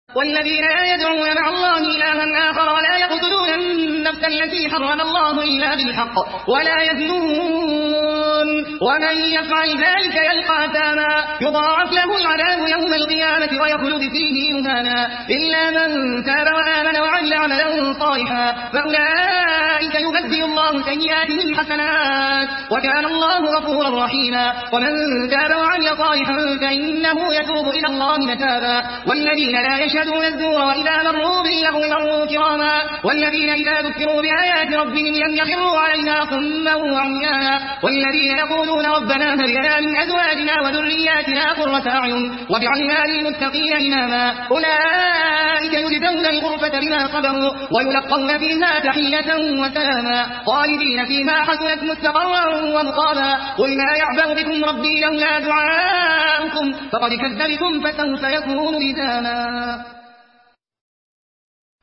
والذين لا يدعون مع الله إلها آخر ولا يقتلون النفس التي حرم الله إلا بالحق ولا يزنون ومن يفعل ذلك يلقى أثاما يضاعف له العذاب يوم القيامة ويخلد فيه مهانا إلا من تاب وآمن وعمل عملا صالحا فأولئك يبدل الله سيئاتهم حسنات وكان الله غفورا رحيما ومن تاب وعمل صالحا فإنه يتوب إلى الله متابا والذين لا يشهدون الزور وإذا مروا باللغو مروا كراما والذين إذا ذكروا بآيات ربهم لم يخروا عليها صما وعميانا والذين يقولون ربنا هب لنا من أزواجنا وذرياتنا قرة أعين واجعلنا للمتقين إماما أولئك يجزون الغرفة بما صبروا ويلقون فيها تحية وسلاما خالدين فيما حسنت مستقرا ومقاما قل ما يعبأ بكم ربي لولا دعاؤكم فقد كذبتم فسوف يكون لزاما.